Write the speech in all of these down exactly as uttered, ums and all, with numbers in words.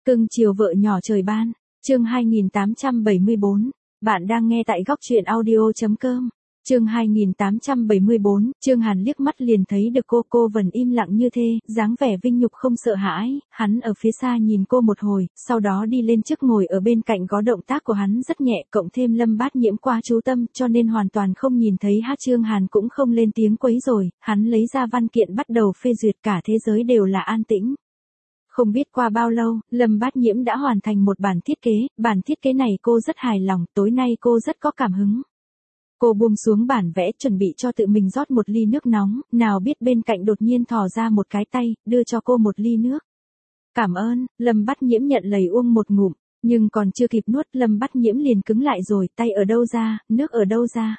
Cưng chiều vợ nhỏ trời ban, chương hai nghìn tám trăm bảy mươi bốn, bạn đang nghe tại góc truyện audio.com. Chương hai nghìn tám trăm bảy mươi bốn, Trương Hàn liếc mắt liền thấy được cô, cô vẫn im lặng như thế, dáng vẻ vinh nhục không sợ hãi, hắn ở phía xa nhìn cô một hồi, sau đó đi lên trước ngồi ở bên cạnh, có động tác của hắn rất nhẹ, cộng thêm Lâm Bát Nhiễm qua chú tâm, cho nên hoàn toàn không nhìn thấy hát. Trương Hàn cũng không lên tiếng quấy rối, hắn lấy ra văn kiện bắt đầu phê duyệt, cả thế giới đều là an tĩnh. Không biết qua bao lâu, Lâm Bát Nhiễm đã hoàn thành một bản thiết kế, bản thiết kế này cô rất hài lòng, tối nay cô rất có cảm hứng. Cô buông xuống bản vẽ, chuẩn bị cho tự mình rót một ly nước nóng, nào biết bên cạnh đột nhiên thò ra một cái tay, đưa cho cô một ly nước. Cảm ơn, Lâm Bát Nhiễm nhận lấy uống một ngụm, nhưng còn chưa kịp nuốt, Lâm Bát Nhiễm liền cứng lại rồi, tay ở đâu ra, nước ở đâu ra.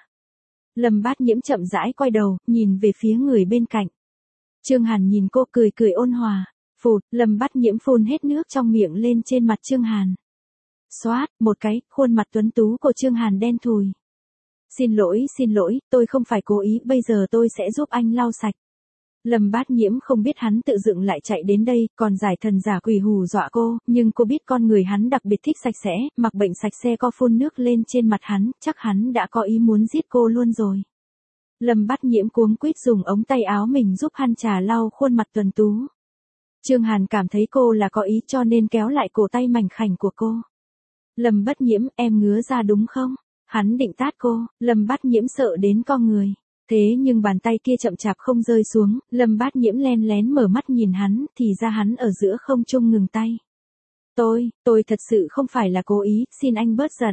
Lâm Bát Nhiễm chậm rãi quay đầu, nhìn về phía người bên cạnh. Trương Hàn nhìn cô cười cười ôn hòa. Phụt, Lâm Bát Nhiễm phun hết nước trong miệng lên trên mặt Trương Hàn. Xoát, một cái, khuôn mặt tuấn tú của Trương Hàn đen thùi. Xin lỗi, xin lỗi, tôi không phải cố ý, bây giờ tôi sẽ giúp anh lau sạch. Lâm Bát Nhiễm không biết hắn tự dựng lại chạy đến đây, còn giải thần giả quỷ hù dọa cô, nhưng cô biết con người hắn đặc biệt thích sạch sẽ, mặc bệnh sạch sẽ, co phun nước lên trên mặt hắn, chắc hắn đã có ý muốn giết cô luôn rồi. Lâm Bát Nhiễm cuống quýt dùng ống tay áo mình giúp hắn trà lau khuôn mặt tuấn tú. Trương Hàn cảm thấy cô là có ý cho nên kéo lại cổ tay mảnh khảnh của cô. Lâm Bát Nhiễm, em ngứa ra đúng không? Hắn định tát cô, Lâm Bát Nhiễm sợ đến co người. Thế nhưng bàn tay kia chậm chạp không rơi xuống, Lâm Bát Nhiễm len lén mở mắt nhìn hắn, thì ra hắn ở giữa không trung ngừng tay. Tôi, tôi thật sự không phải là cố ý, xin anh bớt giận.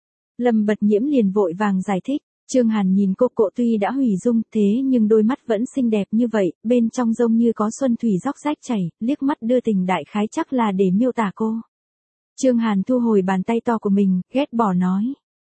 Lâm Bát Nhiễm liền vội vàng giải thích. Trương Hàn nhìn cô, cô tuy đã hủy dung, thế nhưng đôi mắt vẫn xinh đẹp như vậy, bên trong giống như có xuân thủy róc rách chảy, liếc mắt đưa tình đại khái chắc là để miêu tả cô. Trương Hàn thu hồi bàn tay to của mình, ghét bỏ nói.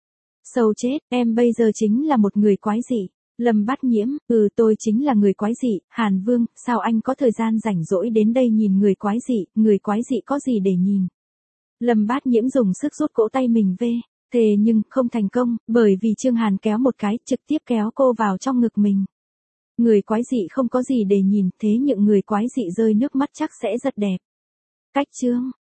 Sâu chết, em bây giờ chính là một người quái dị. Lâm Bát Nhiễm, ừ tôi chính là người quái dị. Hàn Vương, sao anh có thời gian rảnh rỗi đến đây nhìn người quái dị, người quái dị có gì để nhìn. Lâm Bát Nhiễm dùng sức rút cổ tay mình về. Thế nhưng, không thành công, bởi vì Trương Hàn kéo một cái, trực tiếp kéo cô vào trong ngực mình. Người quái dị không có gì để nhìn, thế những người quái dị rơi nước mắt chắc sẽ rất đẹp. Cách chương,